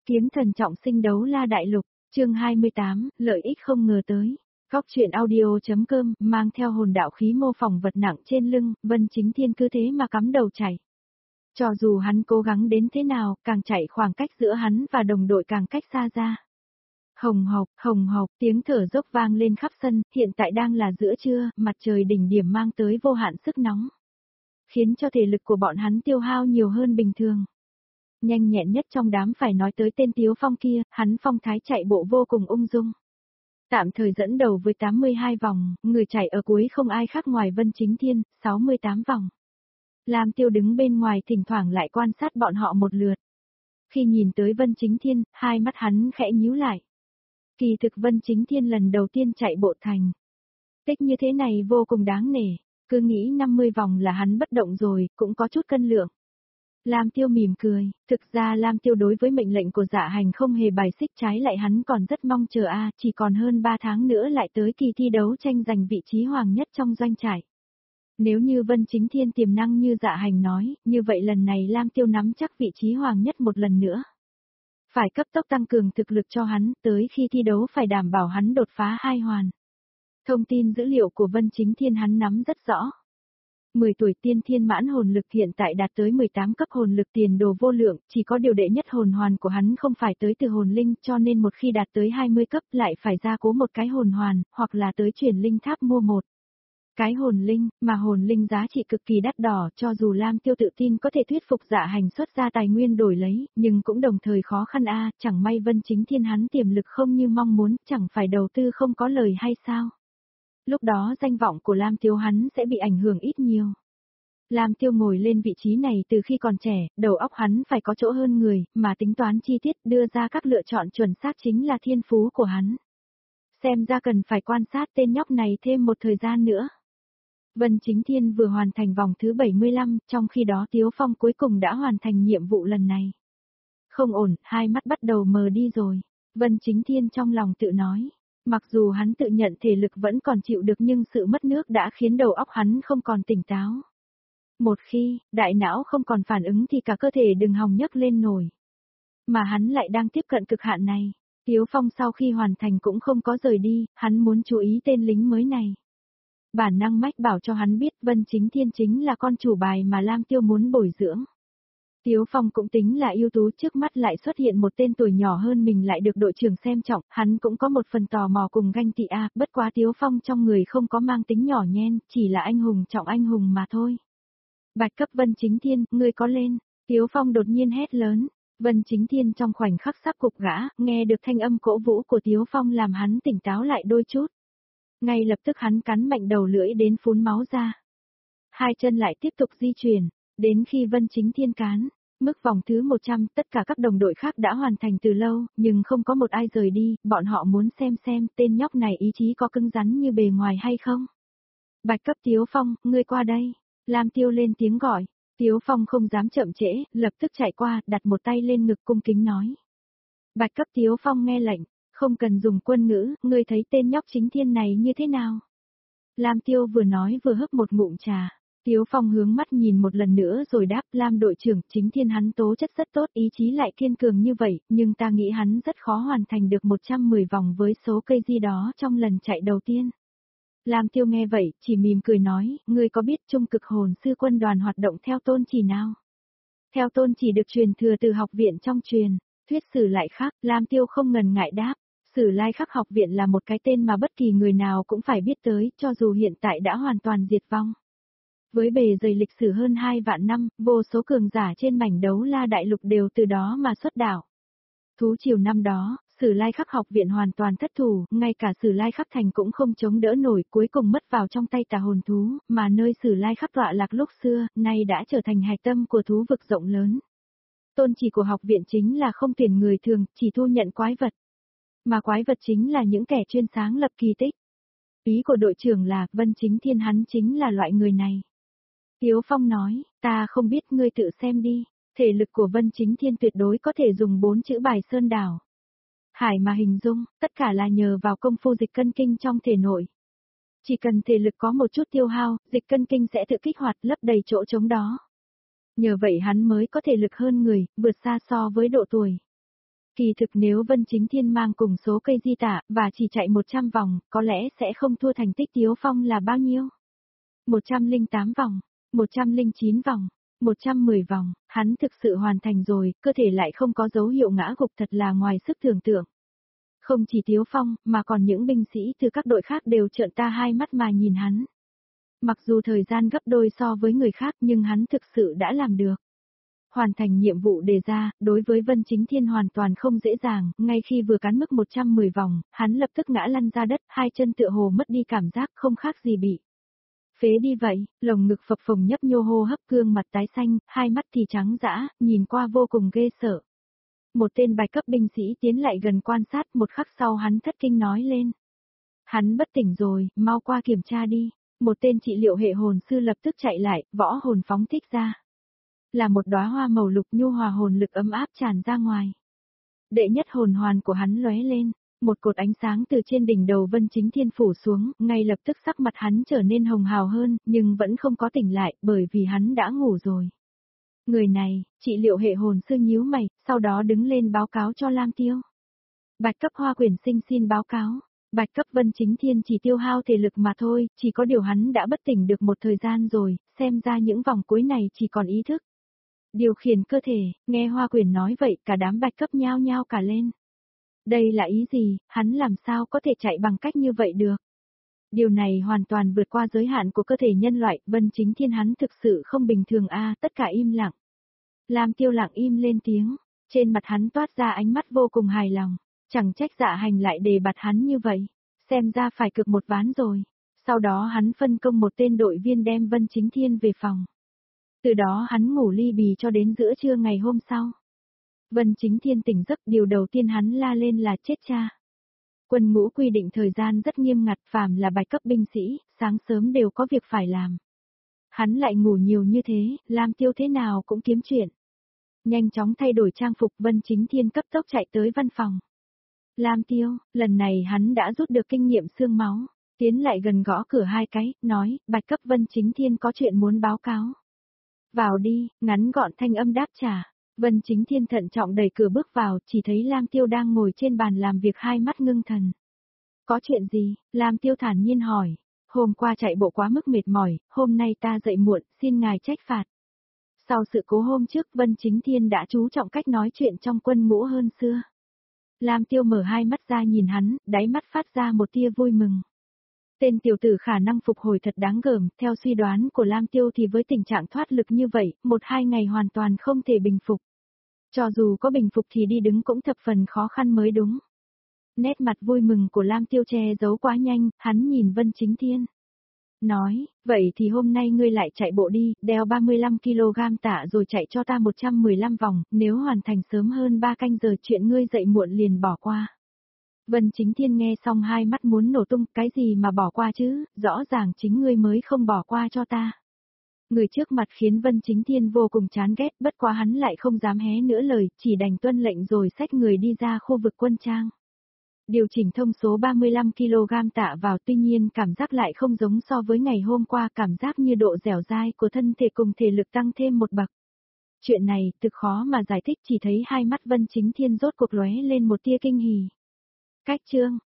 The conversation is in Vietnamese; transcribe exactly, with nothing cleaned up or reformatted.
Kiếm thần trọng sinh đấu la đại lục, chương hai mươi tám, lợi ích không ngờ tới. Góc truyện audio.com mang theo hồn đạo khí mô phỏng vật nặng trên lưng, Vân Chính Thiên cứ thế mà cắm đầu chạy. Cho dù hắn cố gắng đến thế nào, càng chạy khoảng cách giữa hắn và đồng đội càng cách xa ra. Hồng hộc, hồng hộc, tiếng thở dốc vang lên khắp sân, hiện tại đang là giữa trưa, mặt trời đỉnh điểm mang tới vô hạn sức nóng. Khiến cho thể lực của bọn hắn tiêu hao nhiều hơn bình thường. Nhanh nhẹn nhất trong đám phải nói tới tên Tiếu Phong kia, hắn phong thái chạy bộ vô cùng ung dung. Tạm thời dẫn đầu với tám mươi hai vòng, người chạy ở cuối không ai khác ngoài Vân Chính Thiên, sáu mươi tám vòng. Lam Tiêu đứng bên ngoài thỉnh thoảng lại quan sát bọn họ một lượt. Khi nhìn tới Vân Chính Thiên, hai mắt hắn khẽ nhíu lại. Kỳ thực Vân Chính Thiên lần đầu tiên chạy bộ thành tích như thế này vô cùng đáng nể, cứ nghĩ năm mươi vòng là hắn bất động rồi, cũng có chút cân lượng. Lam Tiêu mỉm cười, thực ra Lam Tiêu đối với mệnh lệnh của Dạ Hành không hề bài xích, trái lại hắn còn rất mong chờ a, à, chỉ còn hơn ba tháng nữa lại tới kỳ thi đấu tranh giành vị trí hoàng nhất trong doanh trại. Nếu như Vân Chính Thiên tiềm năng như Dạ Hành nói, như vậy lần này Lam Tiêu nắm chắc vị trí hoàng nhất một lần nữa. Phải cấp tốc tăng cường thực lực cho hắn, tới khi thi đấu phải đảm bảo hắn đột phá hai hoàn. Thông tin dữ liệu của Vân Chính Thiên hắn nắm rất rõ. mười tuổi tiên thiên mãn hồn lực hiện tại đạt tới mười tám cấp hồn lực tiền đồ vô lượng, chỉ có điều đệ nhất hồn hoàn của hắn không phải tới từ hồn linh, cho nên một khi đạt tới hai mươi cấp lại phải ra cố một cái hồn hoàn, hoặc là tới chuyển linh tháp mua một cái hồn linh, mà hồn linh giá trị cực kỳ đắt đỏ, cho dù Lam Tiêu tự tin có thể thuyết phục Dạ Hành xuất ra tài nguyên đổi lấy, nhưng cũng đồng thời khó khăn a, à, chẳng may Vân Chính Thiên hắn tiềm lực không như mong muốn, chẳng phải đầu tư không có lời hay sao? Lúc đó danh vọng của Lam Tiêu hắn sẽ bị ảnh hưởng ít nhiều. Lam Tiêu ngồi lên vị trí này từ khi còn trẻ, đầu óc hắn phải có chỗ hơn người, mà tính toán chi tiết đưa ra các lựa chọn chuẩn xác chính là thiên phú của hắn. Xem ra cần phải quan sát tên nhóc này thêm một thời gian nữa. Vân Chính Thiên vừa hoàn thành vòng thứ bảy mươi lăm, trong khi đó Tiếu Phong cuối cùng đã hoàn thành nhiệm vụ lần này. Không ổn, hai mắt bắt đầu mờ đi rồi. Vân Chính Thiên trong lòng tự nói. Mặc dù hắn tự nhận thể lực vẫn còn chịu được nhưng sự mất nước đã khiến đầu óc hắn không còn tỉnh táo. Một khi, đại não không còn phản ứng thì cả cơ thể đừng hòng nhấc lên nổi. Mà hắn lại đang tiếp cận cực hạn này. Tiếu Phong sau khi hoàn thành cũng không có rời đi, hắn muốn chú ý tên lính mới này. Bản năng mách bảo cho hắn biết Vân Chính Thiên chính là con chủ bài mà Lam Tiêu muốn bồi dưỡng. Tiếu Phong cũng tính là ưu tú, trước mắt lại xuất hiện một tên tuổi nhỏ hơn mình lại được đội trưởng xem trọng, hắn cũng có một phần tò mò cùng ganh tị a, bất quá Tiếu Phong trong người không có mang tính nhỏ nhen, chỉ là anh hùng trọng anh hùng mà thôi. Bạch cấp Vân Chính Thiên, ngươi có lên, Tiếu Phong đột nhiên hét lớn, Vân Chính Thiên trong khoảnh khắc sắc cục gã, nghe được thanh âm cổ vũ của Tiếu Phong làm hắn tỉnh táo lại đôi chút. Ngay lập tức hắn cắn mạnh đầu lưỡi đến phun máu ra. Hai chân lại tiếp tục di chuyển, đến khi Vân Chính Thiên cán. Mức vòng thứ một trăm, tất cả các đồng đội khác đã hoàn thành từ lâu, nhưng không có một ai rời đi, bọn họ muốn xem xem tên nhóc này ý chí có cứng rắn như bề ngoài hay không. Bạch cấp Tiếu Phong, ngươi qua đây. Lam Tiêu lên tiếng gọi, Tiếu Phong không dám chậm trễ, lập tức chạy qua, đặt một tay lên ngực cung kính nói. Bạch cấp Tiếu Phong nghe lệnh, không cần dùng quân ngữ, ngươi thấy tên nhóc Chính Thiên này như thế nào? Lam Tiêu vừa nói vừa hấp một ngụm trà. Tiếu Phong hướng mắt nhìn một lần nữa rồi đáp, Lam đội trưởng, Chính Thiên hắn tố chất rất tốt, ý chí lại kiên cường như vậy, nhưng ta nghĩ hắn rất khó hoàn thành được một trăm mười vòng với số cây di đó trong lần chạy đầu tiên. Lam Tiêu nghe vậy, chỉ mỉm cười nói, ngươi có biết trung cực hồn sư quân đoàn hoạt động theo tôn chỉ nào? Theo tôn chỉ được truyền thừa từ học viện trong truyền, thuyết sử lại khác, Lam Tiêu không ngần ngại đáp. Sử Lai Khắc học viện là một cái tên mà bất kỳ người nào cũng phải biết tới, cho dù hiện tại đã hoàn toàn diệt vong. Với bề dày lịch sử hơn hai vạn năm, vô số cường giả trên mảnh đấu la đại lục đều từ đó mà xuất đạo. Thú triều năm đó, Sử Lai Khắc học viện hoàn toàn thất thủ, ngay cả Sử Lai Khắc thành cũng không chống đỡ nổi, cuối cùng mất vào trong tay tà hồn thú, mà nơi Sử Lai Khắc tọa lạc lúc xưa, nay đã trở thành hạch tâm của thú vực rộng lớn. Tôn chỉ của học viện chính là không tuyển người thường, chỉ thu nhận quái vật. Mà quái vật chính là những kẻ chuyên sáng lập kỳ tích. Ý của đội trưởng là, Vân Chính Thiên hắn chính là loại người này. Tiếu Phong nói, ta không biết, ngươi tự xem đi, thể lực của Vân Chính Thiên tuyệt đối có thể dùng bốn chữ bài sơn đảo. Hải mà hình dung, tất cả là nhờ vào công phu dịch cân kinh trong thể nội. Chỉ cần thể lực có một chút tiêu hao, dịch cân kinh sẽ tự kích hoạt lấp đầy chỗ trống đó. Nhờ vậy hắn mới có thể lực hơn người, vượt xa so với độ tuổi. Kỳ thực nếu Vân Chính Thiên mang cùng số cây di tả, và chỉ chạy một trăm vòng, có lẽ sẽ không thua thành tích Tiếu Phong là bao nhiêu? một trăm lẻ tám vòng, một trăm lẻ chín vòng, một trăm mười vòng, hắn thực sự hoàn thành rồi, cơ thể lại không có dấu hiệu ngã gục, thật là ngoài sức tưởng tượng. Không chỉ Tiếu Phong, mà còn những binh sĩ từ các đội khác đều trợn ta hai mắt mà nhìn hắn. Mặc dù thời gian gấp đôi so với người khác nhưng hắn thực sự đã làm được. Hoàn thành nhiệm vụ đề ra, đối với Vân Chính Thiên hoàn toàn không dễ dàng, ngay khi vừa cán mức một trăm mười vòng, hắn lập tức ngã lăn ra đất, hai chân tựa hồ mất đi cảm giác, không khác gì bị phế đi vậy, lồng ngực phập phồng nhấp nhô, hô hấp, gương mặt tái xanh, hai mắt thì trắng dã, nhìn qua vô cùng ghê sợ. Một tên bài cấp binh sĩ tiến lại gần quan sát, một khắc sau hắn thất kinh nói lên. Hắn bất tỉnh rồi, mau qua kiểm tra đi. Một tên trị liệu hệ hồn sư lập tức chạy lại, võ hồn phóng thích ra. Là một đóa hoa màu lục nhu hòa, hồn lực ấm áp tràn ra ngoài. Đệ nhất hồn hoàn của hắn lóe lên, một cột ánh sáng từ trên đỉnh đầu Vân Chính Thiên phủ xuống, ngay lập tức sắc mặt hắn trở nên hồng hào hơn, nhưng vẫn không có tỉnh lại, bởi vì hắn đã ngủ rồi. Người này, trị liệu hệ hồn sư nhíu mày, sau đó đứng lên báo cáo cho Lam Tiêu. Bạch cấp Hoa Quyền Sinh xin báo cáo. Bạch cấp Vân Chính Thiên chỉ tiêu hao thể lực mà thôi, chỉ có điều hắn đã bất tỉnh được một thời gian rồi, xem ra những vòng cuối này chỉ còn ý thức. Điều khiển cơ thể, nghe Hoa Quyền nói vậy cả đám bạch cấp nhao nhao cả lên. Đây là ý gì, hắn làm sao có thể chạy bằng cách như vậy được? Điều này hoàn toàn vượt qua giới hạn của cơ thể nhân loại, Vân Chính Thiên hắn thực sự không bình thường a, tất cả im lặng. Lam Tiêu lặng im lên tiếng, trên mặt hắn toát ra ánh mắt vô cùng hài lòng. Chẳng trách Dạ Hành lại đề bạt hắn như vậy, xem ra phải cực một ván rồi. Sau đó hắn phân công một tên đội viên đem Vân Chính Thiên về phòng. Từ đó hắn ngủ li bì cho đến giữa trưa ngày hôm sau. Vân Chính Thiên tỉnh giấc, điều đầu tiên hắn la lên là chết cha. Quân ngũ quy định thời gian rất nghiêm ngặt, phàm là bạch cấp binh sĩ, sáng sớm đều có việc phải làm. Hắn lại ngủ nhiều như thế, Lam Tiêu thế nào cũng kiếm chuyện. Nhanh chóng thay đổi trang phục, Vân Chính Thiên cấp tốc chạy tới văn phòng. Lam Tiêu, lần này hắn đã rút được kinh nghiệm xương máu, tiến lại gần gõ cửa hai cái, nói, bạch cấp Vân Chính Thiên có chuyện muốn báo cáo. Vào đi, ngắn gọn thanh âm đáp trả. Vân Chính Thiên thận trọng đẩy cửa bước vào, chỉ thấy Lam Tiêu đang ngồi trên bàn làm việc, hai mắt ngưng thần. Có chuyện gì? Lam Tiêu thản nhiên hỏi. Hôm qua chạy bộ quá mức mệt mỏi, hôm nay ta dậy muộn, xin ngài trách phạt. Sau sự cố hôm trước, Vân Chính Thiên đã chú trọng cách nói chuyện trong quân ngũ hơn xưa. Lam Tiêu mở hai mắt ra nhìn hắn, đáy mắt phát ra một tia vui mừng. Tên tiểu tử khả năng phục hồi thật đáng gờm, theo suy đoán của Lam Tiêu thì với tình trạng thoát lực như vậy, một hai ngày hoàn toàn không thể bình phục. Cho dù có bình phục thì đi đứng cũng thập phần khó khăn mới đúng. Nét mặt vui mừng của Lam Tiêu che giấu quá nhanh, hắn nhìn Vân Chính Thiên. Nói, vậy thì hôm nay ngươi lại chạy bộ đi, đeo ba mươi lăm ki lô gam tạ rồi chạy cho ta một trăm mười lăm vòng, nếu hoàn thành sớm hơn ba canh giờ chuyện ngươi dậy muộn liền bỏ qua. Vân Chính Thiên nghe xong hai mắt muốn nổ tung, cái gì mà bỏ qua chứ, rõ ràng chính ngươi mới không bỏ qua cho ta. Người trước mặt khiến Vân Chính Thiên vô cùng chán ghét, bất quá hắn lại không dám hé nữa lời, chỉ đành tuân lệnh rồi xách người đi ra khu vực quân trang. Điều chỉnh thông số ba mươi lăm ki lô gam tạ vào, tuy nhiên cảm giác lại không giống so với ngày hôm qua, cảm giác như độ dẻo dai của thân thể cùng thể lực tăng thêm một bậc. Chuyện này thực khó mà giải thích, chỉ thấy hai mắt Vân Chính Thiên rốt cuộc lóe lên một tia kinh hỉ. Cách chương